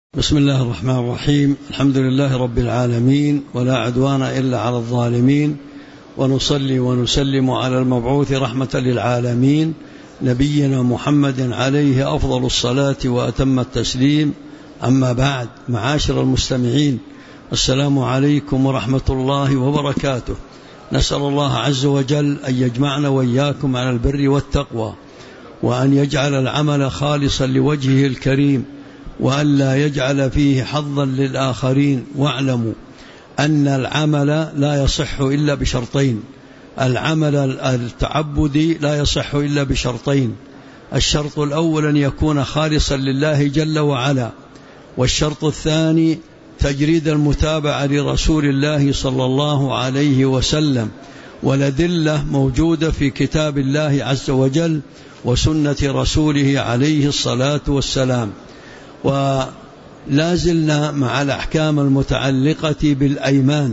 بسم الله الرحمن الرحيم. الحمد لله رب العالمين، ولا عدوان إلا على الظالمين، ونصلي ونسلم على المبعوث رحمة للعالمين نبينا محمد عليه أفضل الصلاة وأتم التسليم. أما بعد، معاشر المستمعين، السلام عليكم ورحمة الله وبركاته. نسأل الله عز وجل أن يجمعنا وإياكم على البر والتقوى، وأن يجعل العمل خالصا لوجهه الكريم، وأن لا يجعل فيه حظا للآخرين. واعلموا أن العمل لا يصح إلا بشرطين. العمل التعبدي لا يصح إلا بشرطين: الشرط الأول أن يكون خالصا لله جل وعلا، والشرط الثاني تجريد المتابعة لرسول الله صلى الله عليه وسلم، والأدلة موجودة في كتاب الله عز وجل وسنة رسوله عليه الصلاة والسلام. ولا زلنا مع الأحكام المتعلقة بالأيمان،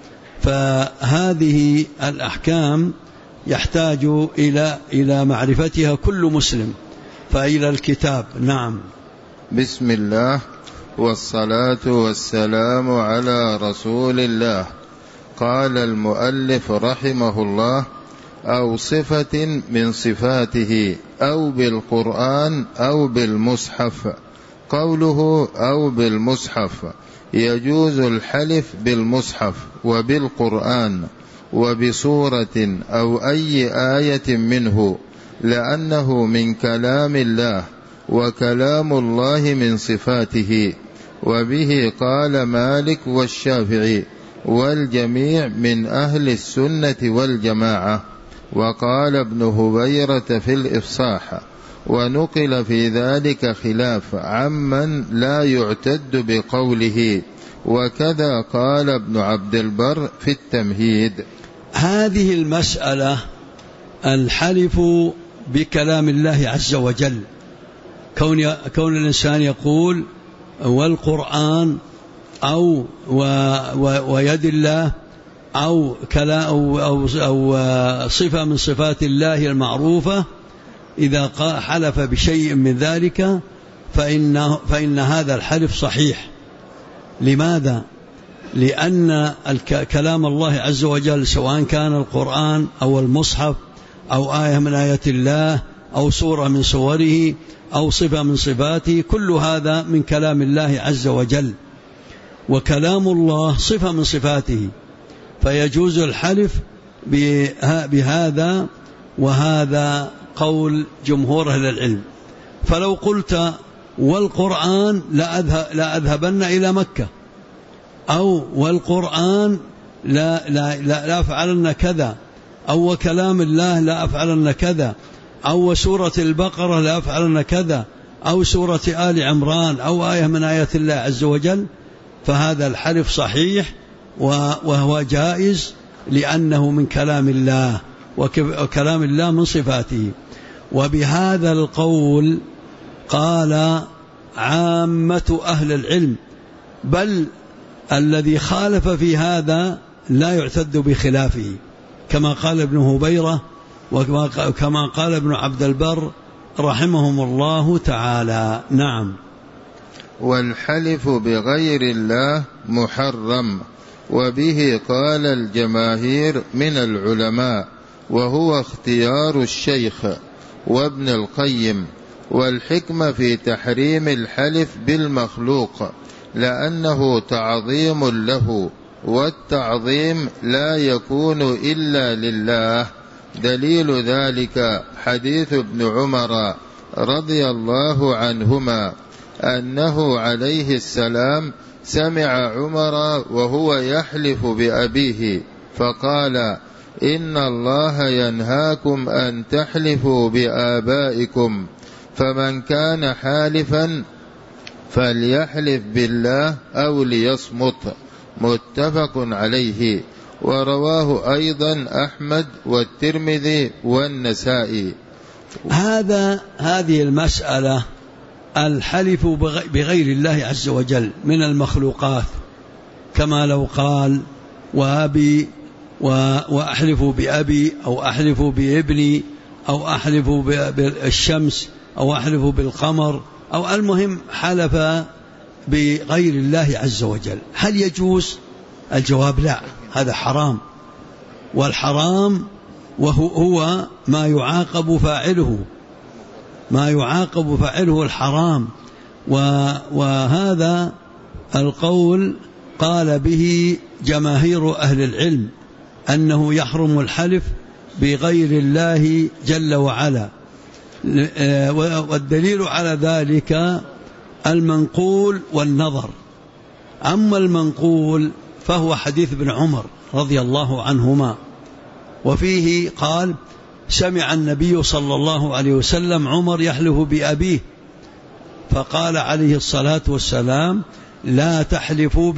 فهذه الأحكام يحتاج إلى معرفتها كل مسلم، فإلى الكتاب. نعم. بسم الله والصلاة والسلام على رسول الله. قال المؤلف رحمه الله: أو صفة من صفاته، أو بالقرآن أو بالمصحف. قوله أو بالمصحف يجوز الحلف بالمصحف وبالقرآن وبسورة أو أي آية منه، لأنه من كلام الله، وكلام الله من صفاته. وبه قال مالك والشافعي والجميع من أهل السنة والجماعة. وقال ابن هبيرة في الإفصاح، ونقل في ذلك خلاف عمن لا يعتد بقوله، وكذا قال ابن عبد البر في التمهيد. هذه المسألة، الحلف بكلام الله عز وجل، كون الإنسان يقول والقرآن أو ويد الله أو صفة من صفات الله المعروفة، إذا حلف بشيء من ذلك فإن هذا الحلف صحيح. لماذا؟ لأن كلام الله عز وجل، سواء كان القرآن أو المصحف أو آية من آيات الله أو سورة من سوره أو صفة من صفاته، كل هذا من كلام الله عز وجل، وكلام الله صفة من صفاته، فيجوز الحلف بهذا، وهذا قول جمهور أهل العلم. فلو قلت والقرآن لا أذهبن إلى مكة، أو والقرآن لا أفعلن كذا، أو وكلام الله لا أفعلن كذا، أو سورة البقرة لا أفعلن كذا، أو سورة آل عمران، أو آية من آيات الله عز وجل، فهذا الحلف صحيح وهو جائز، لأنه من كلام الله، وكلام الله من صفاته. وبهذا القول قال عامة أهل العلم، بل الذي خالف في هذا لا يعتد بخلافه، كما قال ابن هبيرة وكما قال ابن عبد البر رحمهم الله تعالى. نعم. والحلف بغير الله محرم، وبه قال الجماهير من العلماء، وهو اختيار الشيخ وابن القيم. والحكمة في تحريم الحلف بالمخلوق لأنه تعظيم له، والتعظيم لا يكون إلا لله. دليل ذلك حديث ابن عمر رضي الله عنهما أنه عليه السلام سمع عمر وهو يحلف بأبيه فقال: إن الله ينهاكم أن تحلفوا بآبائكم، فمن كان حالفا فليحلف بالله أو ليصمت. متفق عليه. ورواه أيضا أحمد والترمذي والنسائي. هذه المسألة، الحلف بغير الله عز وجل من المخلوقات، كما لو قال وأبي وأحلف بأبي، أو أحلف بابني، أو أحلف بالشمس، أو أحلف بالقمر، أو المهم حلف بغير الله عز وجل. هل يجوز؟ الجواب لا، هذا حرام، والحرام وهو ما يعاقب فاعله الحرام. وهذا القول قال به جماهير أهل العلم أنه يحرم الحلف بغير الله جل وعلا. والدليل على ذلك المنقول والنظر. أما المنقول فهو حديث ابن عمر رضي الله عنهما، وفيه قال: سمع النبي صلى الله عليه وسلم عمر يحلف بأبيه فقال عليه الصلاة والسلام: لا تحلفوا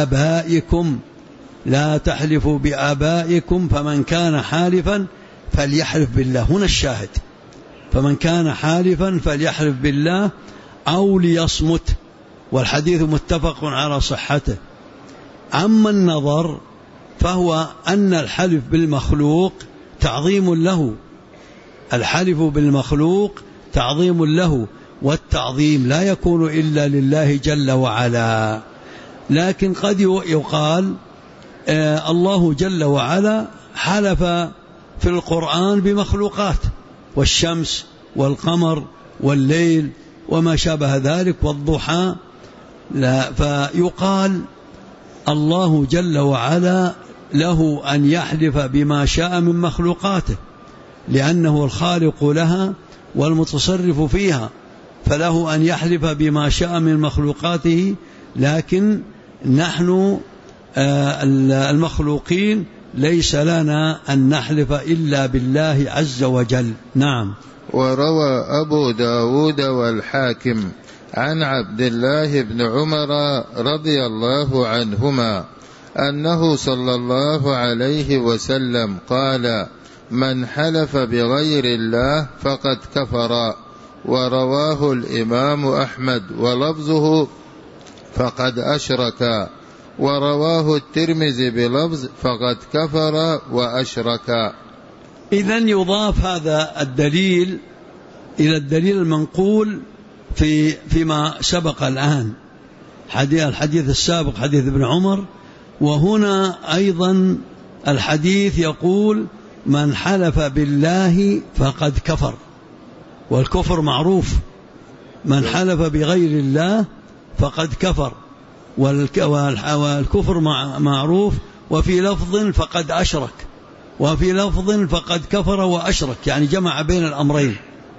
بآبائكم فمن كان حالفا فليحلف بالله. هنا الشاهد: فمن كان حالفا فليحلف بالله أو ليصمت، والحديث متفق على صحته. أما النظر فهو أن الحلف بالمخلوق تعظيم له، الحلف بالمخلوق تعظيم له، والتعظيم لا يكون إلا لله جل وعلا. لكن قد يقال الله جل وعلا حلف في القرآن بمخلوقات، والشمس والقمر والليل وما شابه ذلك والضحى، لا، فيقال الله جل وعلا له أن يحلف بما شاء من مخلوقاته، لأنه الخالق لها والمتصرف فيها، فله أن يحلف بما شاء من مخلوقاته. لكن نحن المخلوقين ليس لنا أن نحلف إلا بالله عز وجل. نعم. وروى أبو داود والحاكم عن عبد الله بن عمر رضي الله عنهما أنه صلى الله عليه وسلم قال: من حلف بغير الله فقد كفر. ورواه الإمام أحمد ولفظه فقد أشرك، ورواه الترمذي بلفظ فقد كفر وأشرك. إذن يضاف هذا الدليل إلى الدليل المنقول فيما سبق الآن، الحديث السابق حديث ابن عمر، وهنا أيضا الحديث يقول: من حلف بالله فقد كفر. والكفر معروف، من حلف بغير الله فقد كفر، والكفر معروف. وفي لفظ فقد أشرك، وفي لفظ فقد كفر وأشرك، يعني جمع بين الأمرين.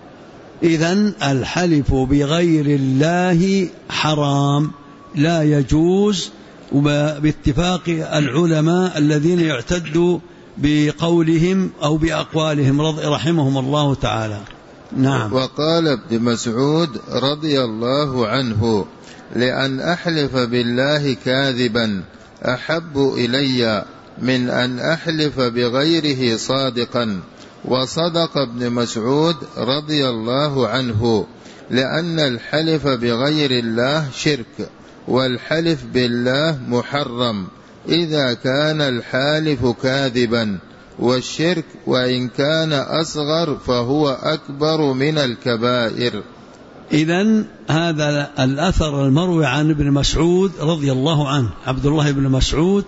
إذن الحلف بغير الله حرام، لا يجوز، باتفاق العلماء الذين يعتدوا بقولهم أو بأقوالهم رحمهم الله تعالى. نعم. وقال ابن مسعود رضي الله عنه: لأن أحلف بالله كاذبا أحب إلي من أن أحلف بغيره صادقا. وصدق ابن مسعود رضي الله عنه، لأن الحلف بغير الله شرك، والحلف بالله محرم إذا كان الحالف كاذبا، والشرك وإن كان أصغر فهو أكبر من الكبائر. إذن هذا الأثر المروي عن ابن مسعود رضي الله عنه، عبد الله بن مسعود،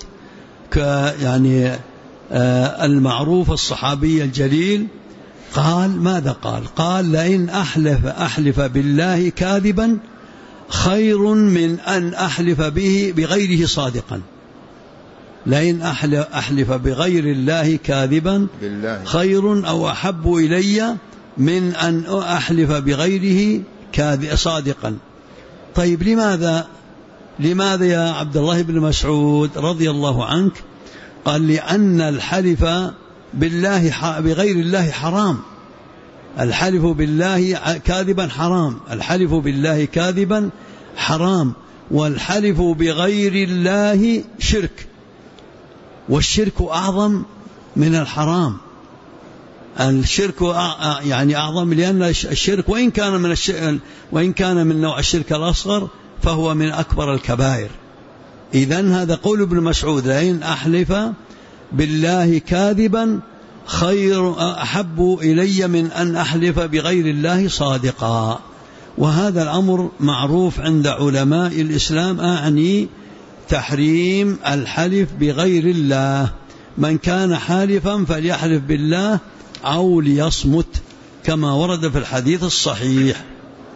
يعني المعروف الصحابي الجليل، قال ماذا قال؟ قال: لئن أحلف بالله كاذبا خير من أن أحلف به بغيره صادقا. لئن أحلف بغير الله كاذبا خير أو أحب إلي من أن أحلف بغيره صادقا. طيب لماذا يا عبد الله بن مسعود رضي الله عنك؟ قال: لأن الحلف بغير الله حرام، الحلف بالله كاذبا حرام، الحلف بالله كاذبا حرام، والحلف بغير الله شرك، والشرك أعظم من الحرام. الشرك يعني أعظم، لأن الشرك وإن كان من نوع الشرك الأصغر فهو من أكبر الكبائر. إذن هذا قول ابن مسعود: لئن أحلف بالله كاذبا خير أحب إلي من أن أحلف بغير الله صادقا. وهذا الأمر معروف عند علماء الإسلام، أعني تحريم الحلف بغير الله. من كان حالفا فليحلف بالله أو ليصمت كما ورد في الحديث الصحيح.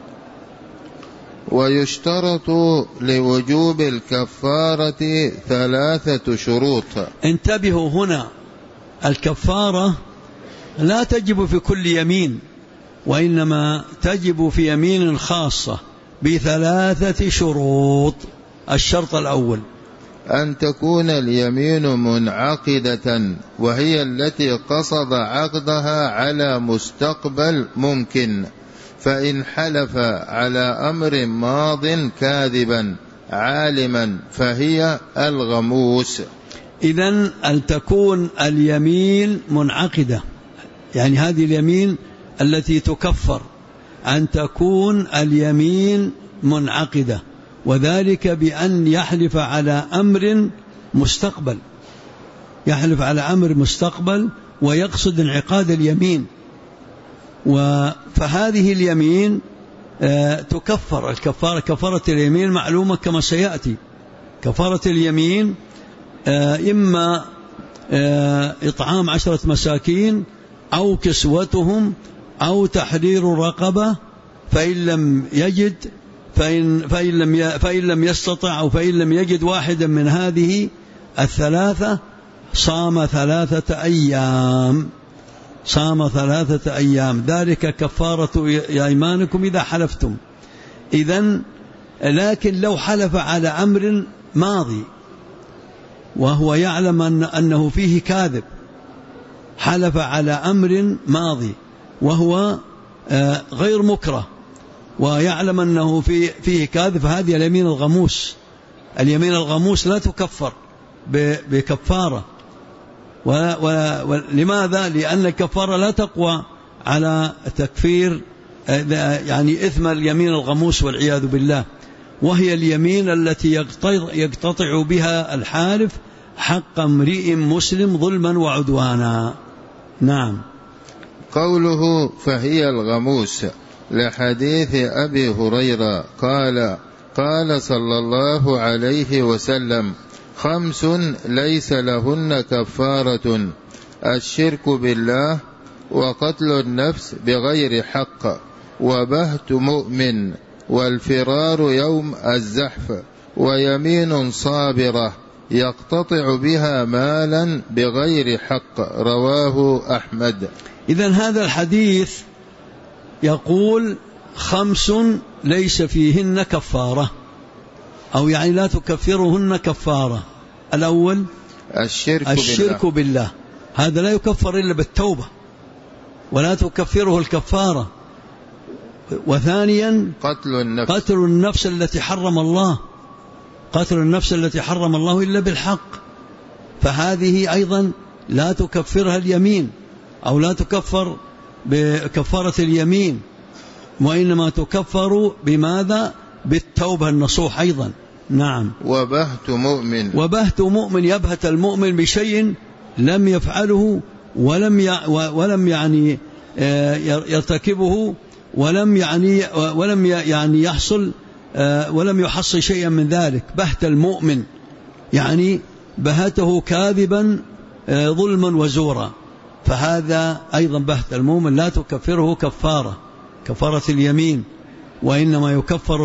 ويشترط لوجوب الكفارة 3 شروط. انتبهوا هنا، الكفارة لا تجب في كل يمين، وإنما تجب في يمين خاصة ب3 شروط. الشرط الأول أن تكون اليمين منعقدة، وهي التي قصد عقدها على مستقبل ممكن، فإن حلف على أمر ماض كاذبا عالما فهي الغموس. إذن أن تكون اليمين منعقدة، يعني هذه اليمين التي تكفر أن تكون اليمين منعقدة، وذلك بأن يحلف على أمر مستقبل، يحلف على أمر مستقبل ويقصد انعقاد اليمين. فهذه اليمين تكفر. الكفارة كفارة اليمين معلومة كما سيأتي. كفارة اليمين إما إطعام 10 مساكين أو كسوتهم أو تحرير رقبة، فإن لم يجد فإن لم يستطع أو فإن لم يجد واحدا من هذه الثلاثة صام 3 أيام. صام 3 أيام، ذلك كفارة أيمانكم إذا حلفتم. إذن لكن لو حلف على أمر ماضي وهو يعلم أنه فيه كاذب، حلف على أمر ماضي وهو غير مكره ويعلم أنه فيه كاذب، فهذه اليمين الغموس. اليمين الغموس لا تكفر بكفارة. لماذا؟ لأن الكفارة لا تقوى على تكفير يعني إثم اليمين الغموس والعياذ بالله، وهي اليمين التي يقتطع بها الحالف حق امرئ مسلم ظلما وعدوانا. نعم. قوله فهي الغموس لحديث أبي هريرة قال صلى الله عليه وسلم: 5 ليس لهن كفارة: الشرك بالله، وقتل النفس بغير حق، وبهت مؤمن، والفرار يوم الزحف، ويمين صابرة يقتطع بها مالا بغير حق. رواه أحمد. إذن هذا الحديث يقول 5 ليس فيهن كفارة، أو يعني لا تكفرهن كفارة. الأول الشرك بالله، هذا لا يكفر إلا بالتوبة ولا تكفره الكفارة. وثانيا قتل النفس التي حرم الله، قتل النفس التي حرم الله إلا بالحق، فهذه أيضا لا تكفرها اليمين أو لا تكفر بكفارة اليمين، وإنما بماذا؟ بالتوبة النصوح أيضا. نعم. وبهت مؤمن يبهت المؤمن بشيء لم يفعله ولم يعني يرتكبه ولم يعني يحصل ولم يحصل شيئا من ذلك. بهت المؤمن يعني بهته كاذبا ظلما وزورا، فهذا أيضا بهت المؤمن لا تكفره كفارة اليمين، وإنما يكفر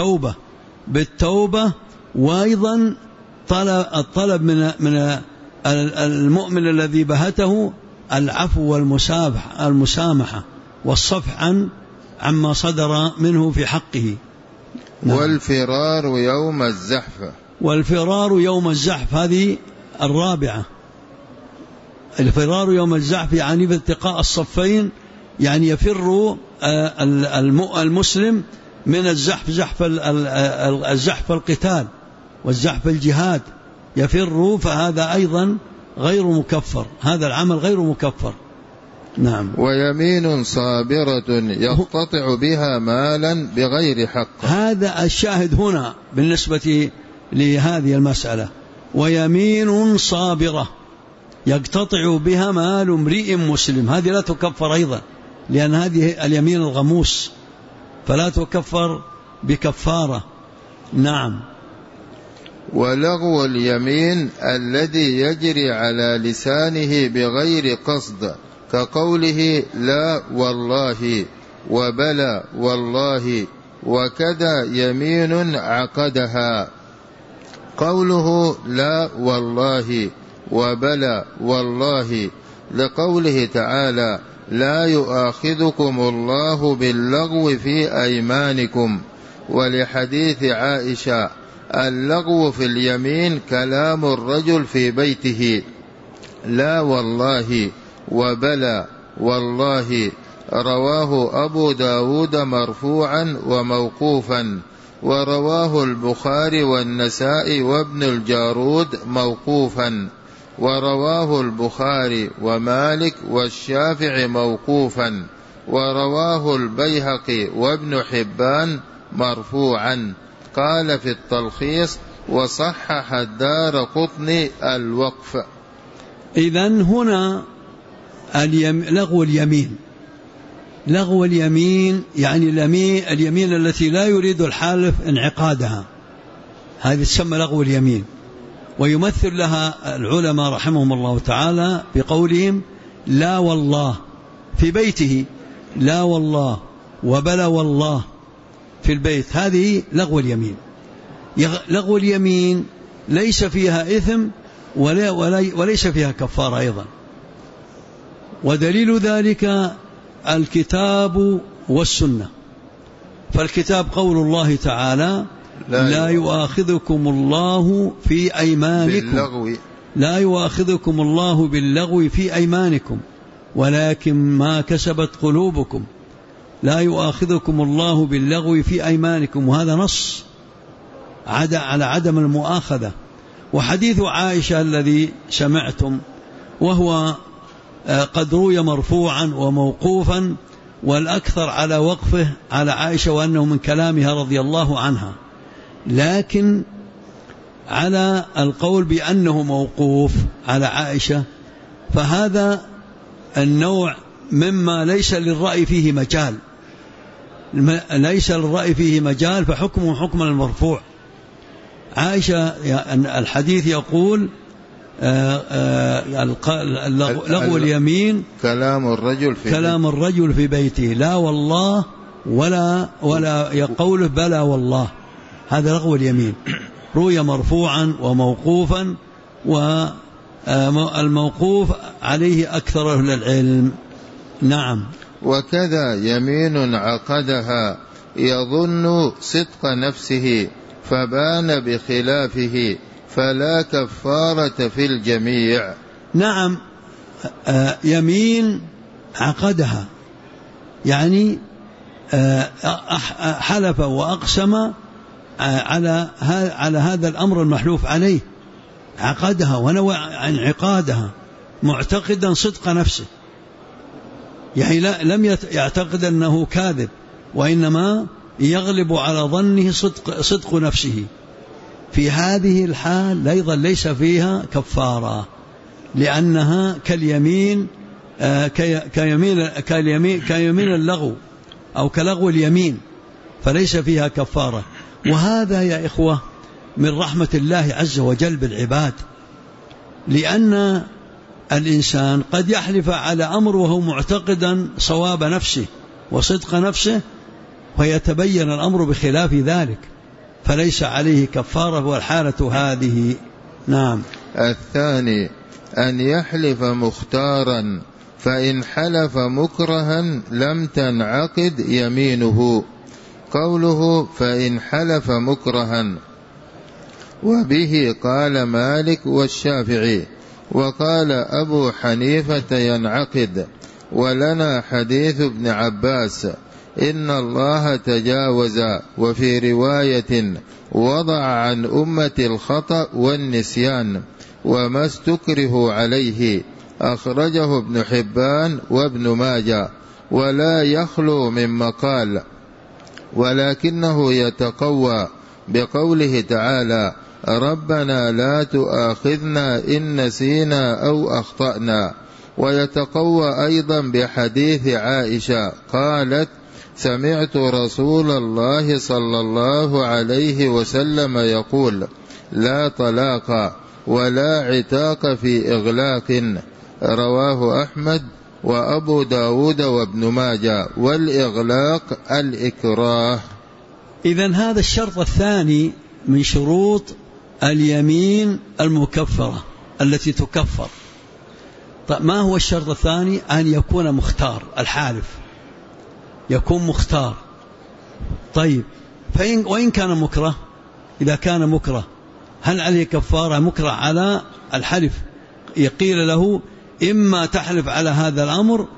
بالتوبة وأيضا الطلب من المؤمن الذي بهته العفو والمسامحة والصفح عما صدر منه في حقه. والفرار يوم الزحف، هذه الرابعة. الفرار يوم الزحف يعني بالتقاء الصفين، يعني يفر المسلم من الزحف القتال والزحف الجهاد، يفر، فهذا أيضا غير مكفر، هذا العمل غير مكفر. نعم. ويمين صابرة يقتطع بها مالا بغير حق، هذا الشاهد هنا بالنسبة لهذه المسألة. ويمين صابرة يقتطع بها مال امرئ مسلم، هذه لا تكفر أيضا، لأن هذه اليمين الغموس، فلا تكفر بكفارة. نعم. ولغو اليمين الذي يجري على لسانه بغير قصد، كقوله لا والله وبلى والله، وكذا يمين عقدها. قوله لا والله وبلى والله لقوله تعالى لا يؤاخذكم الله باللغو في أيمانكم، ولحديث عائشة اللغو في اليمين كلام الرجل في بيته. لا والله وبلى والله رواه أبو داود مرفوعا وموقوفا، ورواه البخاري والنسائي وابن الجارود موقوفا، ورواه البخاري ومالك والشافعي موقوفا، ورواه البيهقي وابن حبان مرفوعا. قال في التلخيص وصحح الدارقطني الوقف. إذن هنا لغو اليمين، لغو اليمين يعني اليمين التي لا يريد الحالف انعقادها، هذه تسمى لغو اليمين. ويمثل لها العلماء رحمهم الله تعالى بقولهم لا والله في بيته، لا والله وبلى والله في البيت، هذه لغو اليمين. لغو اليمين ليس فيها إثم وليس فيها كفارة أيضا. ودليل ذلك الكتاب والسنة. فالكتاب قول الله تعالى لا يؤاخذكم الله في أيمانكم، لا يؤاخذكم الله باللغو في أيمانكم ولكن ما كسبت قلوبكم، لا يؤاخذكم الله باللغو في أيمانكم، وهذا نص على عدم المؤاخذة. وحديث عائشة الذي سمعتم وهو قد روي مرفوعا وموقوفا، والأكثر على وقفه على عائشة وأنه من كلامها رضي الله عنها، لكن على القول بأنه موقوف على عائشة فهذا النوع مما ليس للرأي فيه مجال، ليس للرأي فيه مجال، فحكمه حكم المرفوع. عائشة الحديث يقول لغو اليمين كلام الرجل في بيته، لا والله ولا يقوله بلى والله، هذا لغو اليمين. روي مرفوعا وموقوفا، والموقوف عليه أكثر أهل العلم. نعم. وكذا يمين عقدها يظن صدق نفسه فبان بخلافه فلا كفارة في الجميع. نعم. يمين عقدها يعني حلف وأقسم على هذا الأمر المحلوف عليه، عقدها ونوى انعقادها معتقدا صدق نفسه، يعني لم يعتقد أنه كاذب، وإنما يغلب على ظنه صدق نفسه. في هذه الحال أيضا ليس فيها كفارة، لأنها كيمين اللغو أو كلغو اليمين، فليس فيها كفارة. وهذا يا إخوة من رحمة الله عز وجل بالعباد، لأن الإنسان قد يحلف على أمر وهو معتقدا صواب نفسه وصدق نفسه، ويتبين الأمر بخلاف ذلك، فليس عليه كفارة، والحالة هذه. نعم. الثاني أن يحلف مختارا، فإن حلف مكرها لم تنعقد يمينه. قوله فإن حلف مكرها، وبه قال مالك والشافعي، وقال أبو حنيفة ينعقد. ولنا حديث ابن عباس إن الله تجاوز، وفي رواية وضع عن أمة الخطأ والنسيان وما استكره عليه، أخرجه ابن حبان وابن ماجه، ولا يخلو من مقال، ولكنه يتقوى بقوله تعالى ربنا لا تؤاخذنا إن نسينا أو أخطأنا، ويتقوى أيضا بحديث عائشة قالت سمعت رسول الله صلى الله عليه وسلم يقول: لا طلاق ولا عتاق في إغلاق. رواه أحمد وأبو داود وابن ماجه. والإغلاق الإكراه. إذن هذا الشرط الثاني من شروط اليمين المكفرة التي تكفر. طيب ما هو الشرط الثاني؟ أن يكون مختار، الحالف يكون مختار. طيب وإن كان مكره، إذا كان مكره هل عليه كفارة؟ مكره على الحلف، يقيل له إما تحلف على هذا الأمر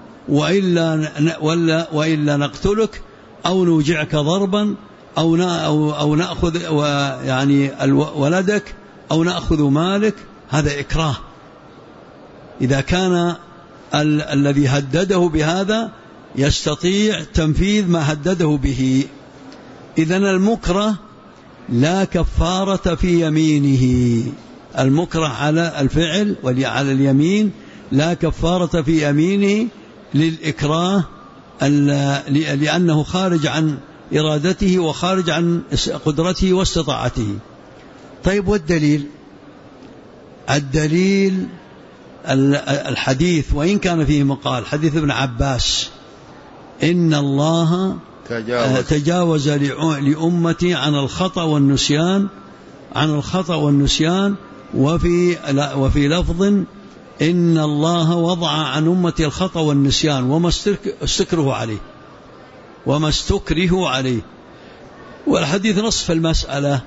وإلا نقتلك أو نوجعك ضربا أو نأخذ يعني ولدك أو نأخذ مالك. هذا إكراه. إذا كان الذي هدده بهذا يستطيع تنفيذ ما هدده به، إذن المكره لا كفارة في يمينه. المكره على الفعل وعلى اليمين لا كفارة في يمينه للإكراه، لأنه خارج عن إرادته وخارج عن قدرته واستطاعته. طيب والدليل؟ الدليل الحديث، وإن كان فيه مقال، حديث ابن عباس: إن الله تجاوز لأمتي عن الخطأ والنسيان، وفي لفظ: إن الله وضع عن أمتي الخطأ والنسيان وما استكره عليه. والحديث نصف المسألة،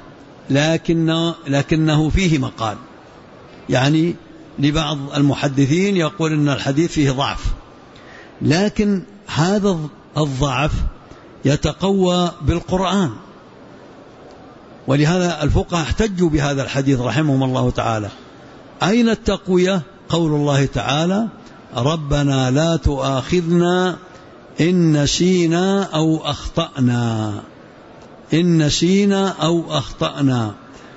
لكنه فيه مقال. يعني لبعض المحدثين يقول إن الحديث فيه ضعف، لكن هذا الضعف يتقوى بالقرآن، ولهذا الفقهاء احتجوا بهذا الحديث رحمهم الله تعالى. أين التقوية؟ قول الله تعالى: ربنا لا تؤاخذنا إن نسينا أو أخطأنا.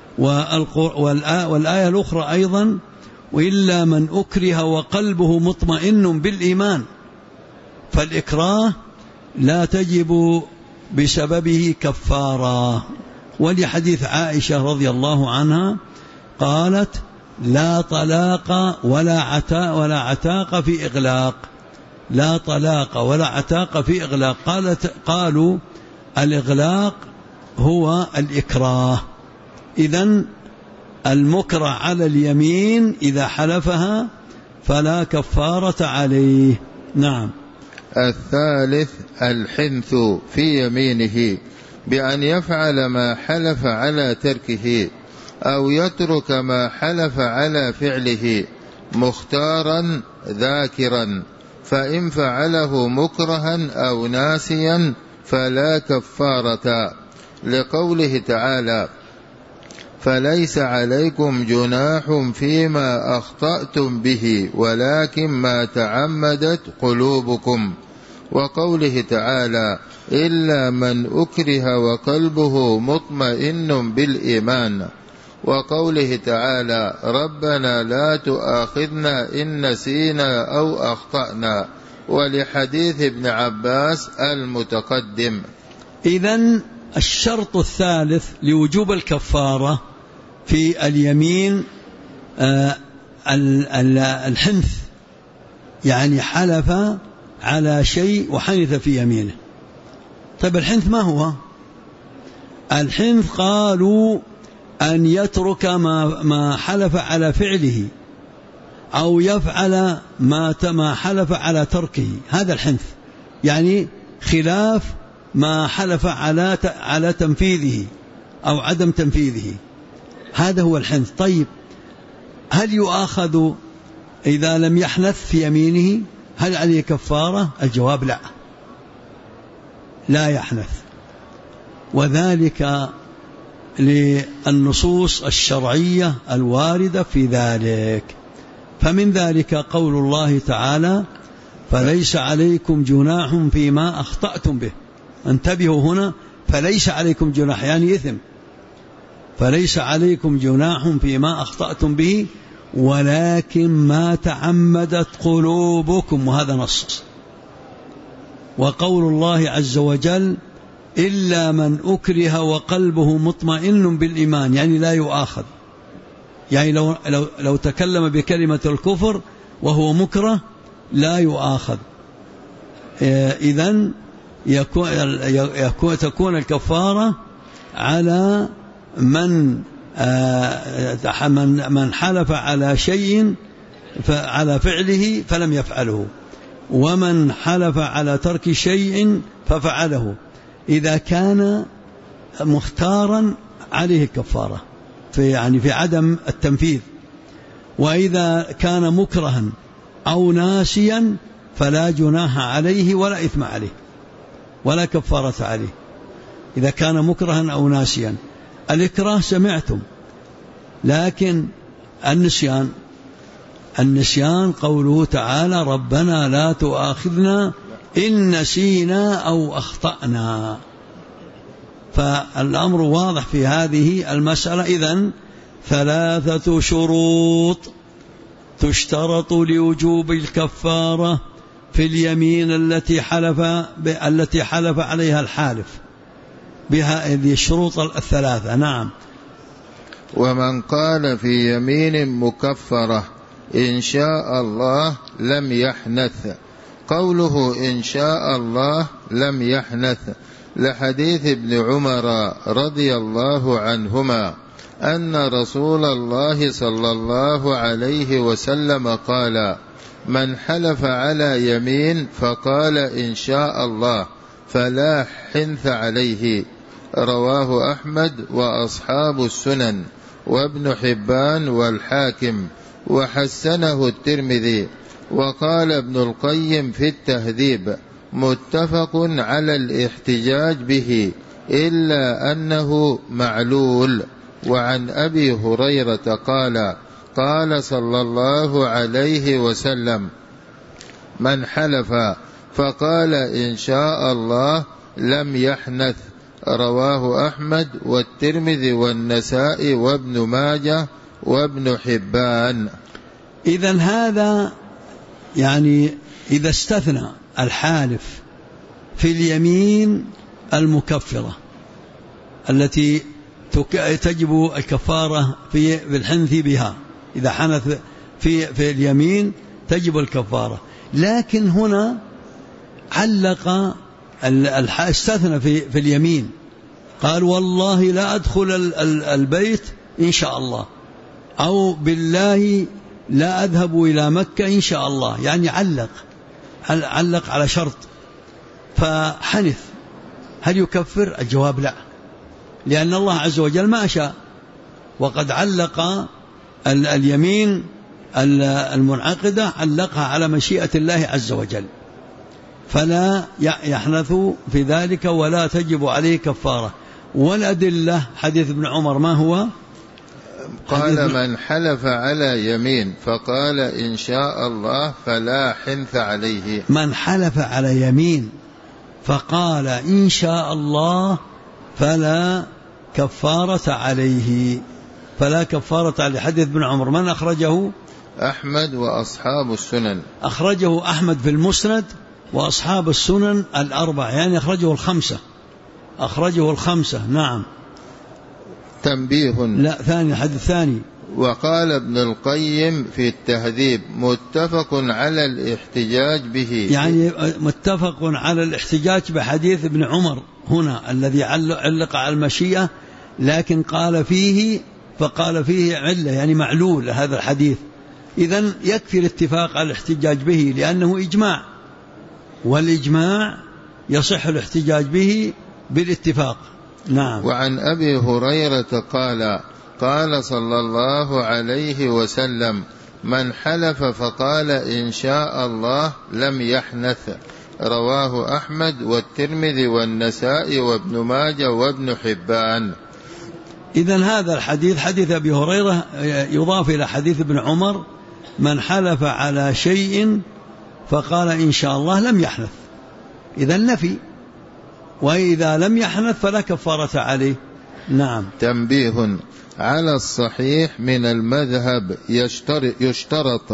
والآية الأخرى أيضا: وإلا من أكره وقلبه مطمئن بالإيمان. فالإكراه لا تجب بسببه كفارة. ولحديث عائشة رضي الله عنها قالت: لا طلاق ولا عتاق في إغلاق. لا طلاق ولا عتاق في إغلاق. قالوا الإغلاق هو الإكراه. إذن المكره على اليمين إذا حلفها فلا كفارة عليه. نعم. الثالث الحنث في يمينه بأن يفعل ما حلف على تركه أو يترك ما حلف على فعله مختارا ذاكرا، فإن فعله مكرها أو ناسيا فلا كفارة، لقوله تعالى: فليس عليكم جناح فيما أخطأتم به ولكن ما تعمدت قلوبكم، وقوله تعالى: إلا من أكره وقلبه مطمئن بالإيمان، وقوله تعالى: ربنا لا تؤاخذنا إن نسينا أو أخطأنا، ولحديث ابن عباس المتقدم. إذن الشرط الثالث لوجوب الكفارة في اليمين الحنث، يعني حلف على شيء وحنث في يمينه. طيب الحنث ما هو؟ الحنث قالوا أن يترك ما حلف على فعله أو يفعل ما حلف على تركه. هذا الحنث، يعني خلاف ما حلف على تنفيذه أو عدم تنفيذه. هذا هو الحنث. طيب هل يؤاخذ إذا لم يحنث في يمينه؟ هل عليه كفارة؟ الجواب لا، لا يحنث، وذلك للنصوص الشرعية الواردة في ذلك. فمن ذلك قول الله تعالى: فليس عليكم جناح فيما أخطأتم به. انتبهوا هنا، فليس عليكم جناح يعني إثم، فليس عليكم جناح فيما أخطأتم به ولكن ما تعمدت قلوبكم. وهذا نص. وقول الله عز وجل إلا من أكره وقلبه مطمئن بالإيمان، يعني لا يؤاخذ، يعني لو تكلم بكلمة الكفر وهو مكره لا يؤاخذ. إذن تكون الكفارة على من حلف على شيء على فعله فلم يفعله، ومن حلف على ترك شيء ففعله. إذا كان مختارا عليه كفارة في عدم التنفيذ، وإذا كان مكرها أو ناسيا فلا جناح عليه ولا إثم عليه ولا كفارة عليه. إذا كان مكرها أو ناسيا، الإكراه سمعتم، لكن النسيان قوله تعالى ربنا لا تؤاخذنا إن نسينا أو أخطأنا. فالأمر واضح في هذه المسألة. إذن 3 شروط تشترط لوجوب الكفارة في اليمين التي حلف عليها الحالف بهذه الشروط 3. نعم. ومن قال في يمين مكفرة إن شاء الله لم يحنث، قوله إن شاء الله لم يحنث لحديث ابن عمر رضي الله عنهما أن رسول الله صلى الله عليه وسلم قال من حلف على يمين فقال إن شاء الله فلا حنث عليه، رواه أحمد وأصحاب السنن وابن حبان والحاكم، وحسنه الترمذي. وقال ابن القيم في التهذيب متفق على الاحتجاج به إلا أنه معلول. وعن أبي هريرة قال قال صلى الله عليه وسلم من حلف فقال إن شاء الله لم يحنث، رواه أحمد والترمذي والنسائي وابن ماجه وابن حبان. إذن هذا يعني إذا استثنى الحالف في اليمين المكفرة التي تجب الكفارة في الحنث بها، إذا حنث في اليمين تجب الكفارة، لكن هنا علق استثنى في اليمين، قال والله لا أدخل البيت إن شاء الله، أو بالله لا أذهب إلى مكة إن شاء الله، يعني علق على شرط فحنث. هل يكفر؟ الجواب لا، لأن الله عز وجل ما شاء، وقد علق اليمين المنعقدة علقها على مشيئة الله عز وجل، فلا يحنث في ذلك ولا تجب عليه كفارة. والأدلة حديث ابن عمر ما هو؟ قال من حلف على يمين فقال إن شاء الله فلا حنث عليه. من حلف على يمين فقال إن شاء الله فلا كفارة عليه، فلا كفارة عليه. حديث ابن عمر من أخرجه؟ أحمد وأصحاب السنن. أخرجه أحمد في المسند وأصحاب السنن الأربعة، يعني أخرجه الخمسة. نعم. تنبيه. لا، ثاني، حديث ثاني. وقال ابن القيم في التهذيب متفق على الاحتجاج به، يعني متفق على الاحتجاج بحديث ابن عمر هنا الذي علق على المشيئة، لكن قال فيه علة، يعني معلول هذا الحديث. إذن يكفي الاتفاق على الاحتجاج به لأنه إجماع، والإجماع يصح الاحتجاج به بالاتفاق. نعم. وعن أبي هريرة قال قال صلى الله عليه وسلم من حلف فقال إن شاء الله لم يحنث، رواه أحمد والترمذي والنسائي وابن ماجه وابن حبان. إذن هذا الحديث حديث أبي هريرة يضاف إلى حديث ابن عمر من حلف على شيء فقال إن شاء الله لم يحنث، إذن نفي، وإذا لم يحنث فلا كفارة عليه. نعم. تنبيه على الصحيح من المذهب يشترط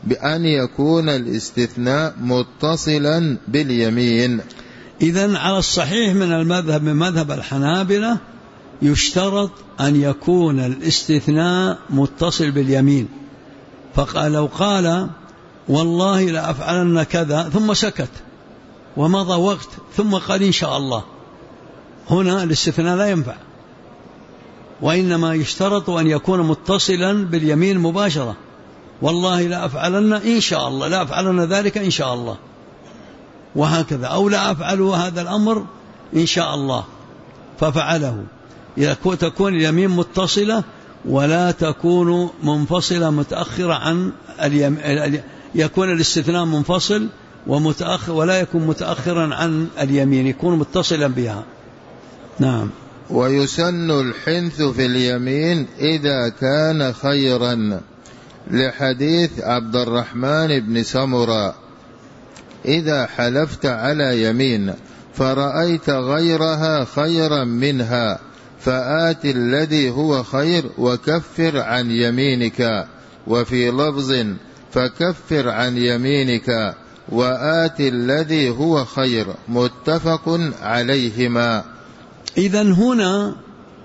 بأن يكون الاستثناء متصلا باليمين. إذن على الصحيح من المذهب من مذهب الحنابلة يشترط أن يكون الاستثناء متصل باليمين. فقال لو قال والله لا أفعلن كذا ثم سكت ومضى وقت ثم قال إن شاء الله، هنا الاستثناء لا ينفع، وإنما يشترط أن يكون متصلا باليمين مباشرة. والله لا أفعلن إن شاء الله، لا أفعلن ذلك إن شاء الله، وهكذا، أو لا أفعل هذا الأمر إن شاء الله ففعله. تكون اليمين متصلة ولا تكون منفصلة متأخرة عن يكون الاستثناء منفصل ومتأخر، ولا يكون متأخرا عن اليمين، يكون متصلا بها. نعم. ويسن الحنث في اليمين إذا كان خيرا، لحديث عبد الرحمن بن سمرة: إذا حلفت على يمين فرأيت غيرها خيرا منها فآت الذي هو خير وكفر عن يمينك. وفي لفظ: فكفر عن يمينك وآت الذي هو خير، متفق عليهما. إذن هنا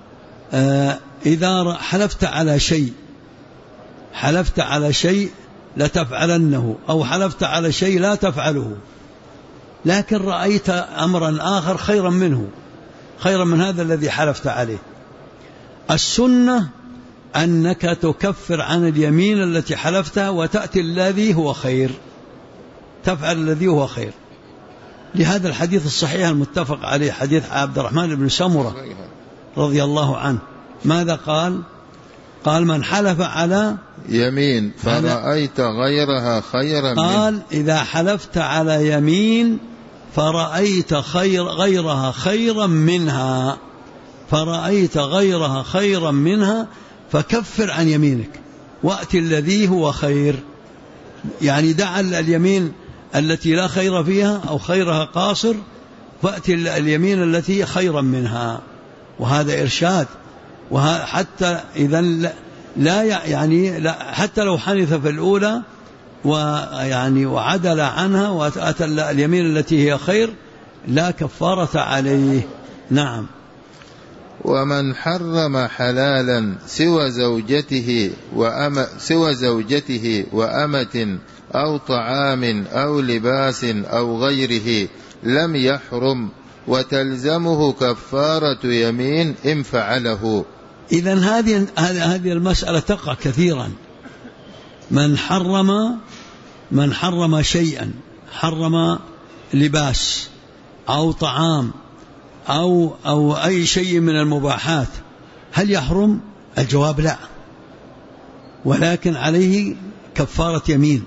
إذا حلفت على شيء لتفعلنه، أو حلفت على شيء لا تفعله، لكن رأيت أمرا آخر خيرا منه، خيرا من هذا الذي حلفت عليه، السنة أنك تكفر عن اليمين التي حلفتها وتأتي الذي هو خير، تفعل الذي هو خير. لهذا الحديث الصحيح المتفق عليه، حديث عبد الرحمن بن سمرة رضي الله عنه، ماذا قال؟ قال: من حلف على يمين فرأيت غيرها خيرا منها. قال: إذا حلفت على يمين فرأيت غيرها خيرا منها، فرأيت غيرها خيرا منها فكفر عن يمينك وأتي الذي هو خير. يعني دع اليمين التي لا خير فيها أو خيرها قاصر، فأتي اليمين التي خيرا منها. وهذا إرشاد. وحتى إذا لا يعني حتى لو حنث في الأولى وعدل عنها وأتى اليمين التي هي خير لا كفارة عليه. نعم. ومن حرم حلالا سوى زوجته وأمة أو طعام أو لباس أو غيره لم يحرم، وتلزمه كفارة يمين إن فعله. إذن هذه المسألة تقع كثيرا. من حرم شيئا، حرم لباس أو طعام أو أي شيء من المباحات، هل يحرم؟ الجواب لا، ولكن عليه كفارة يمين،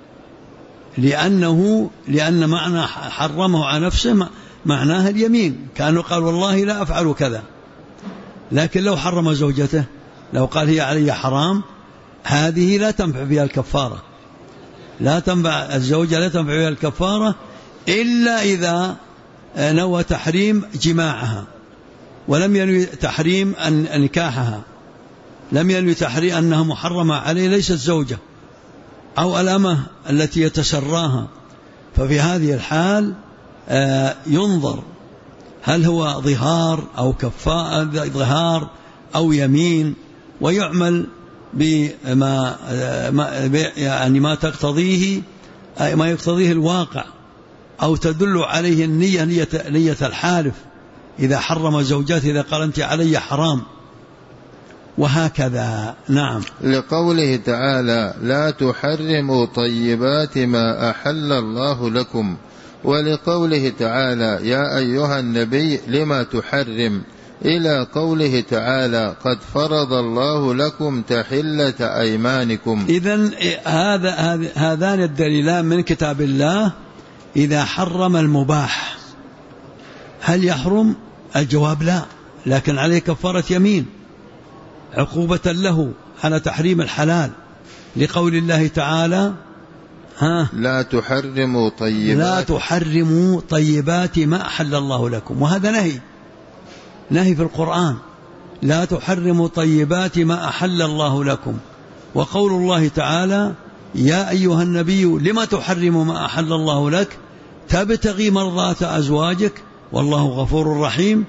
لأن معنى حرمه على نفسه معناها اليمين، كأنه قال والله لا أفعل كذا. لكن لو حرم زوجته، لو قال هي علي حرام، هذه لا تنفع فيها الكفارة، لا تنفع الزوجة، لا تنفع فيها الكفارة إلا إذا نوى تحريم جماعها ولم ينوي تحريم نكاحها، لم ينوي تحريم أنها محرمة عليه، ليست زوجة، أو الأمة التي يتسراها. ففي هذه الحال ينظر هل هو ظهار أو ظهار أو يمين، ويعمل بما يعني ما يقتضيه الواقع، أو تدل عليه نية الحالف إذا حرم زوجته، إذا قال أنت علي حرام، وهكذا. نعم. لقوله تعالى: لا تحرموا طيبات ما أحل الله لكم، ولقوله تعالى: يا أيها النبي لما تحرم، إلى قوله تعالى: قد فرض الله لكم تحلة أيمانكم. إذن هذان الدليلان من كتاب الله. إذا حرم المباح هل يحرم؟ الجواب لا، لكن عليه كفارة يمين عقوبة له على تحريم الحلال، لقول الله تعالى: لا تحرموا طيبات ما أحل الله لكم. وهذا نهي في القرآن: لا تحرموا طيبات ما أحل الله لكم. وقول الله تعالى: يا أيها النبي لما تحرم ما أحل الله لك تبتغي مرضات أزواجك والله غفور رحيم.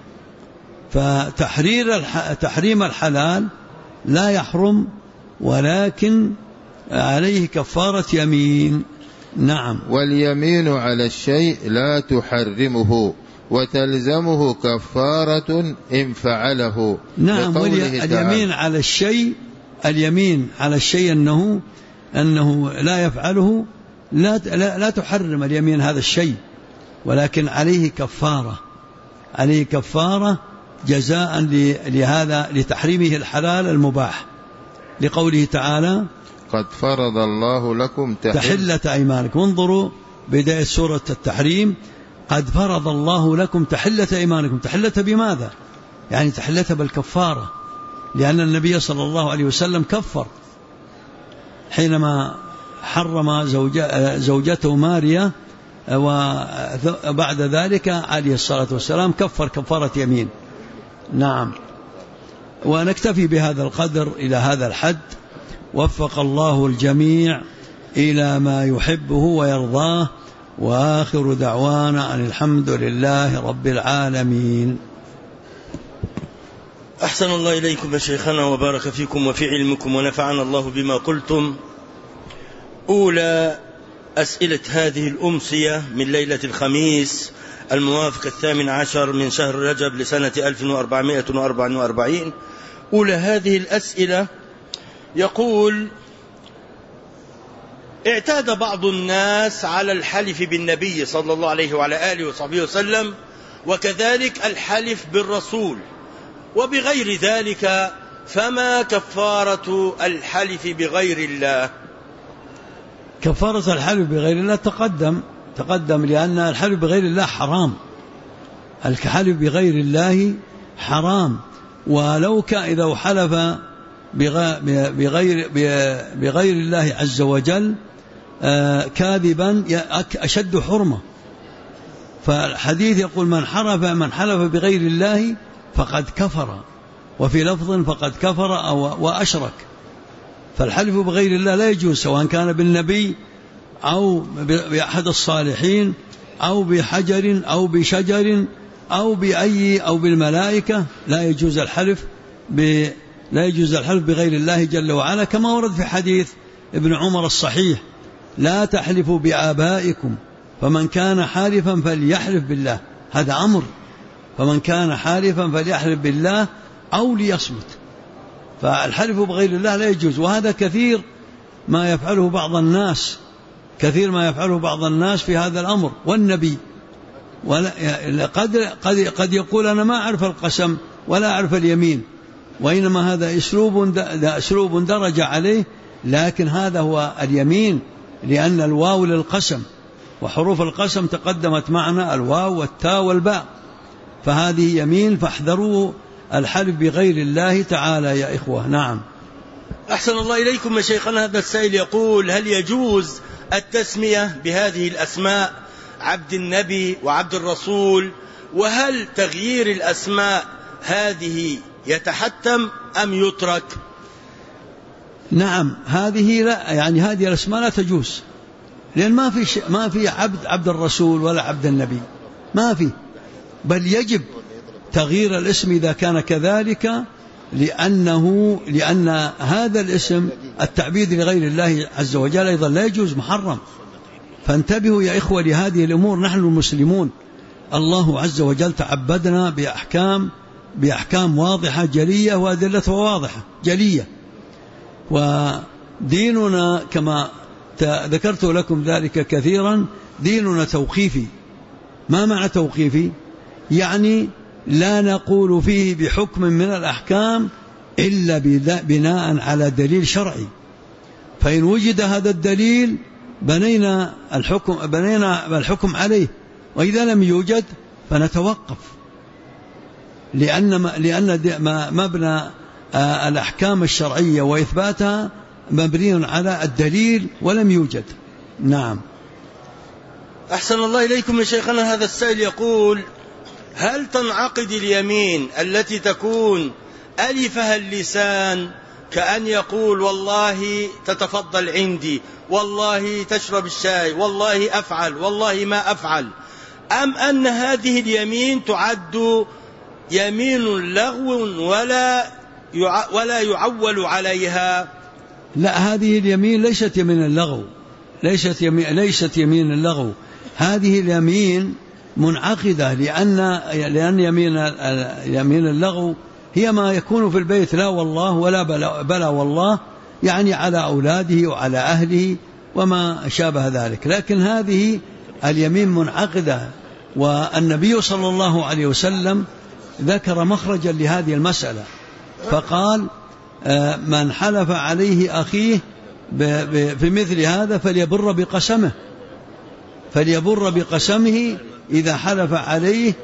فتحريم الحلال لا يحرم، ولكن عليه كفارة يمين. نعم. واليمين على الشيء لا تحرمه وتلزمه كفارة إن فعله. نعم. اليمين على الشيء، اليمين على الشيء أنه لا يفعله لا تحرم اليمين هذا الشيء، ولكن عليه كفارة، عليه كفارة جزاء لهذا لتحريمه الحلال المباح، لقوله تعالى قد فرض الله لكم تحلة أيمانكم. انظروا بداية سورة التحريم، قد فرض الله لكم تحلة أيمانكم. تحلة بماذا؟ يعني تحلة بالكفارة، لأن النبي صلى الله عليه وسلم كفر حينما حرم زوجته ماريا، وبعد ذلك عليه الصلاة والسلام كفر كفارة يمين. نعم. ونكتفي بهذا القدر إلى هذا الحد، وفق الله الجميع إلى ما يحبه ويرضاه، وآخر دعوانا أن الحمد لله رب العالمين. أحسن الله إليكم يا شيخنا وبارك فيكم وفي علمكم ونفعنا الله بما قلتم. أولى أسئلة هذه الأمسية من ليلة الخميس الموافق 18 من شهر رجب لسنة 1444. أولى هذه الأسئلة يقول: اعتاد بعض الناس على الحلف بالنبي صلى الله عليه وعلى آله وصحبه وسلم، وكذلك الحلف بالرسول وبغير ذلك، فما كفارة الحلف بغير الله؟ كفارة الحلف بغير الله تقدم، لأن الحلف بغير الله حرام. الحلف بغير الله حرام، ولو إذا حلف بغير الله عز وجل كاذبا أشد حرمة. فالحديث يقول من حلف بغير الله فقد كفر، وفي لفظ فقد كفر وأشرك. فالحلف بغير الله لا يجوز، سواء كان بالنبي أو بأحد الصالحين أو بحجر أو بشجر أو بالملائكة. لا يجوز الحلف بغير الله جل وعلا، كما ورد في حديث ابن عمر الصحيح: لا تحلفوا بآبائكم، فمن كان حالفا فليحلف بالله. هذا أمر، فمن كان حالفا فليحلف بالله أو ليصمت. فالحلف بغير الله لا يجوز، وهذا كثير ما يفعله بعض الناس في هذا الأمر. والنبي قد يقول أنا ما أعرف القسم ولا أعرف اليمين، وإنما هذا أسلوب درج عليه، لكن هذا هو اليمين، لأن الواو للقسم، وحروف القسم تقدمت معنا الواو والتاء والباء، فهذه يمين. فاحذروا الحلف بغير الله تعالى يا إخوة. نعم. أحسن الله إليكم يا شيخنا. هذا السائل يقول: هل يجوز التسمية بهذه الأسماء عبد النبي وعبد الرسول؟ وهل تغيير الأسماء هذه يتحتم أم يترك؟ نعم، هذه لا، يعني هذه الأسماء لا تجوز، لأن ما في عبد الرسول ولا عبد النبي، ما في. بل يجب تغيير الاسم إذا كان كذلك، لأن هذا الاسم التعبيد لغير الله عز وجل أيضا لا يجوز، محرم. فانتبهوا يا إخوة لهذه الأمور. نحن المسلمون الله عز وجل تعبدنا بأحكام واضحة جلية، وأدلتها واضحة جلية. وديننا كما ذكرت لكم ذلك كثيرا ديننا توقيفي. ما معنى توقيفي؟ يعني لا نقول فيه بحكم من الأحكام إلا بناء على دليل شرعي، فإن وجد هذا الدليل بنينا الحكم عليه، وإذا لم يوجد فنتوقف، لأن مبنى الأحكام الشرعية وإثباتها مبني على الدليل ولم يوجد. نعم. أحسن الله إليكم يا شيخنا. هذا السائل يقول: هل تنعقد اليمين التي تكون ألفها اللسان كأن يقول والله تتفضل عندي، والله تشرب الشاي، والله أفعل، والله ما أفعل، أم أن هذه اليمين تعد يمين لغو ولا يعول عليها؟ لا، هذه اليمين ليست يمين اللغو، ليست يمين اللغو، هذه اليمين منعقدة، لأن يمين اللغو هي ما يكون في البيت لا والله ولا بلا والله، يعني على أولاده وعلى أهله وما شابه ذلك. لكن هذه اليمين منعقدة، والنبي صلى الله عليه وسلم ذكر مخرجا لهذه المسألة فقال من حلف عليه أخيه في مثل هذا فليبر بقسمه إذا حلف عليه،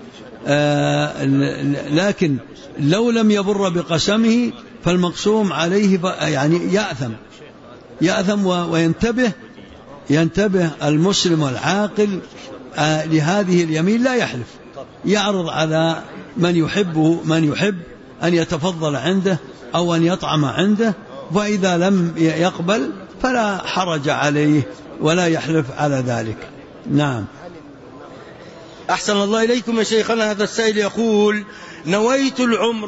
لكن لو لم يبر بقسمه فالمقسوم عليه يعني يأثم وينتبه المسلم العاقل لهذه اليمين، لا يحلف، يعرض على من يحب أن يتفضل عنده أو أن يطعم عنده، وإذا لم يقبل فلا حرج عليه ولا يحلف على ذلك. نعم. أحسن الله إليكم يا شيخنا. هذا السائل يقول: نويت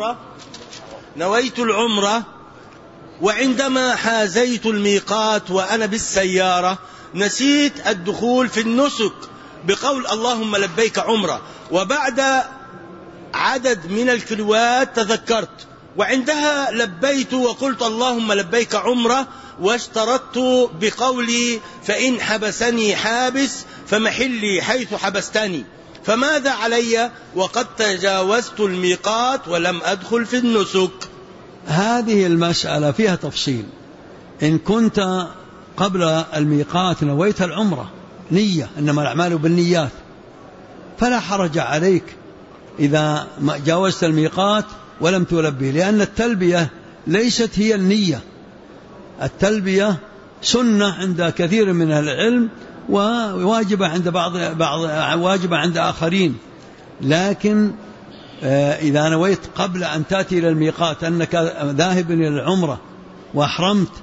العمرة وعندما حازيت الميقات وأنا بالسيارة نسيت الدخول في النسك بقول اللهم لبيك عمرة، وبعد عدد من الكيلوات تذكرت، وعندها لبيت وقلت اللهم لبيك عمرة، واشترطت بقولي فإن حبسني حابس فمحلي حيث حبستني، فماذا علي وقد تجاوزت الميقات ولم أدخل في النسك؟ هذه المسألة فيها تفصيل. إن كنت قبل الميقات نويت العمرة نية، إنما الأعمال بالنيات، فلا حرج عليك إذا جاوزت الميقات ولم تلبي، لأن التلبية ليست هي النية. التلبية سنة عند كثير من أهل العلم وواجبة عند واجبة عند آخرين، لكن إذا نويت قبل أن تأتي إلى الميقات أنك ذاهب إلى العمرة وأحرمت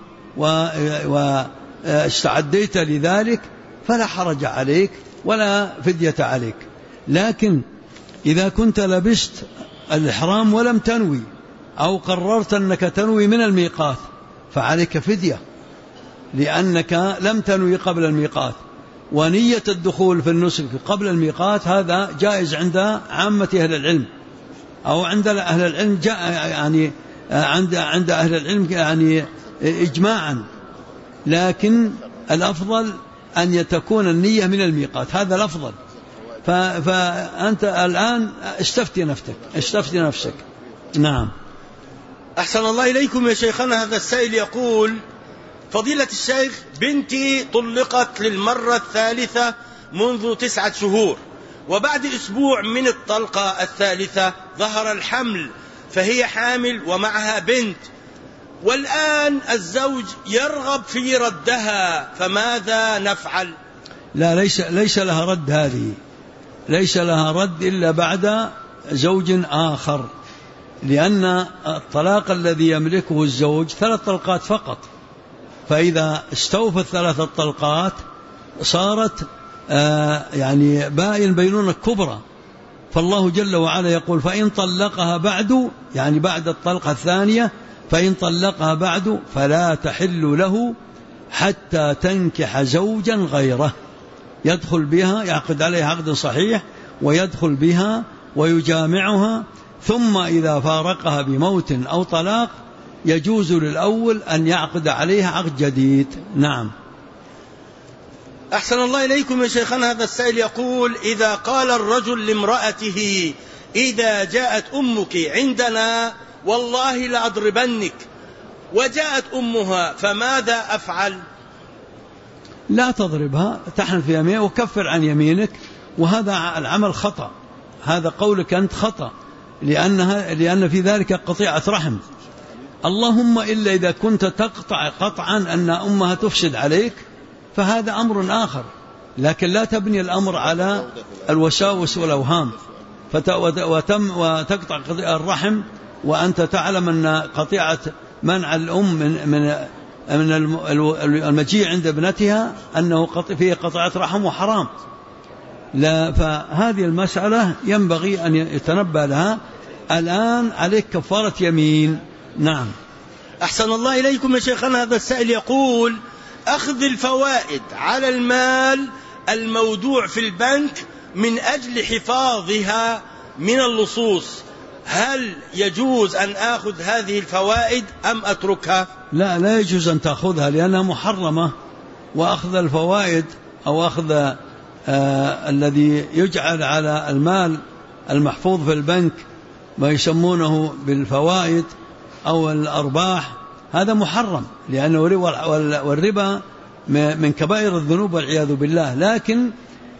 واستعديت لذلك فلا حرج عليك ولا فدية عليك. لكن إذا كنت لبست الإحرام ولم تنوي أو قررت أنك تنوي من الميقات فعليك فدية، لأنك لم تنوي قبل الميقات. ونية الدخول في النسك قبل الميقات هذا جائز عند عامة أهل العلم، أو عند أهل العلم يعني عند أهل العلم يعني إجماعا، لكن الأفضل أن تكون النية من الميقات، هذا الأفضل. فأنت الآن استفتي نفسك. نعم. أحسن الله إليكم يا شيخنا. هذا السائل يقول: فضيلة الشيخ، بنتي طلقت للمرة الثالثة منذ 9 شهور، وبعد أسبوع من الطلقة الثالثة ظهر الحمل، فهي حامل ومعها بنت، والآن الزوج يرغب في ردها، فماذا نفعل؟ لا، ليس لها رد، هذه ليس لها رد إلا بعد زوج آخر، لأن الطلاق الذي يملكه الزوج 3 طلقات فقط، فإذا استوفت 3 طلقات صارت يعني بائن بينونة كبرى. فالله جل وعلا يقول: فإن طلقها بعد، يعني بعد الطلقة الثانية، فإن طلقها بعد فلا تحل له حتى تنكح زوجا غيره، يدخل بها، يعقد عليها عقد صحيح ويدخل بها ويجامعها، ثم إذا فارقها بموت أو طلاق يجوز للأول أن يعقد عليها عقد جديد. نعم. أحسن الله إليكم يا شيخنا. هذا السائل يقول: إذا قال الرجل لامرأته إذا جاءت أمك عندنا والله لأضربنك، وجاءت أمها، فماذا أفعل؟ لا تضربها، تحنث في يمينك وكفر عن يمينك، وهذا العمل خطأ، هذا قولك أنت خطأ، لأن في ذلك قطيعة رحم. اللهم إلا إذا كنت تقطع قطعا أن أمها تفسد عليك فهذا أمر آخر، لكن لا تبني الأمر على الوساوس والأوهام وتقطع الرحم وأنت تعلم أن قطيعة منع الأم من المجيء عند ابنتها أنه فيه قطعة رحم وحرام. لا، فهذه المسألة ينبغي أن يتنبه لها. الآن عليك كفارة يمين. نعم. أحسن الله إليكم يا شيخنا. هذا السائل يقول: أخذ الفوائد على المال المودوع في البنك من أجل حفاظها من اللصوص، هل يجوز أن آخذ هذه الفوائد أم أتركها؟ لا يجوز أن تأخذها لأنها محرمة. وأخذ الفوائد أو أخذ الذي يجعل على المال المحفوظ في البنك ما يسمونه بالفوائد أو الأرباح هذا محرم، لأنه والربا من كبائر الذنوب والعياذ بالله. لكن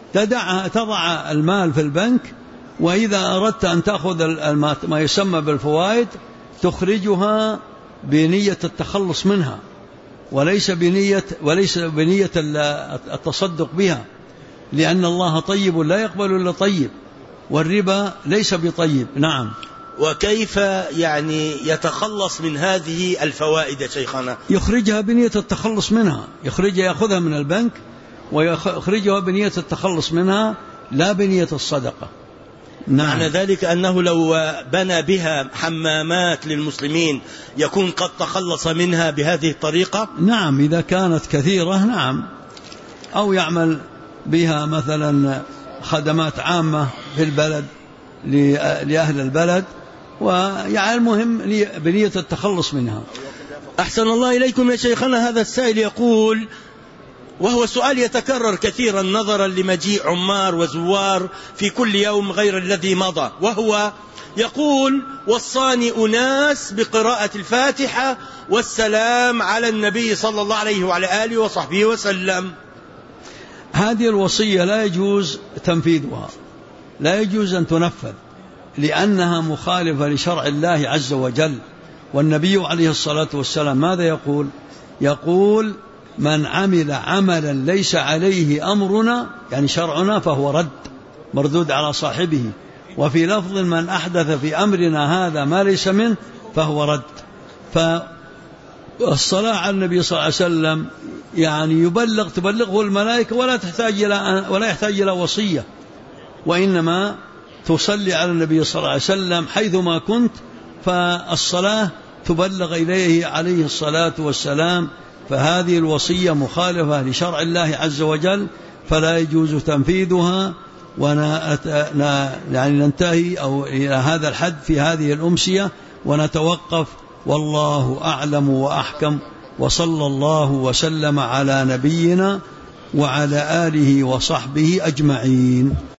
تضع المال في البنك، وإذا أردت أن تأخذ ما يسمى بالفوائد تخرجها بنية التخلص منها، وليس بنية التصدق بها، لأن الله طيب لا يقبل إلا طيب، والربا ليس بطيب. نعم. وكيف يعني يتخلص من هذه الفوائد يا شيخنا؟ يخرجها بنية التخلص منها، يأخذها من البنك ويخرجها بنية التخلص منها لا بنية الصدقة. نعم. معنى ذلك أنه لو بنى بها حمامات للمسلمين يكون قد تخلص منها بهذه الطريقة؟ نعم، إذا كانت كثيرة. نعم. أو يعمل بها مثلا خدمات عامة في البلد لأهل البلد، ويعني المهم بنية التخلص منها. أحسن الله إليكم يا شيخنا. هذا السائل يقول، وهو سؤال يتكرر كثيرا نظرا لمجيء عمار وزوار في كل يوم غير الذي مضى، وهو يقول: وصاني أناس بقراءة الفاتحة والسلام على النبي صلى الله عليه وعلى آله وصحبه وسلم. هذه الوصية لا يجوز تنفيذها، لا يجوز أن تنفذ، لأنها مخالفة لشرع الله عز وجل. والنبي عليه الصلاة والسلام ماذا يقول: من عمل عملا ليس عليه أمرنا، يعني شرعنا، فهو رد، مردود على صاحبه. وفي لفظ: من أحدث في أمرنا هذا ما ليس منه فهو رد. فالصلاة على النبي صلى الله عليه وسلم يعني تبلغه الملائكة ولا يحتاج إلى وصية، وإنما تصلي على النبي صلى الله عليه وسلم حيثما كنت، فالصلاة تبلغ إليه عليه الصلاة والسلام. فهذه الوصية مخالفة لشرع الله عز وجل، فلا يجوز تنفيذها. يعني ننتهي أو إلى هذا الحد في هذه الأمسية ونتوقف، والله أعلم وأحكم، وصلى الله وسلم على نبينا وعلى آله وصحبه أجمعين.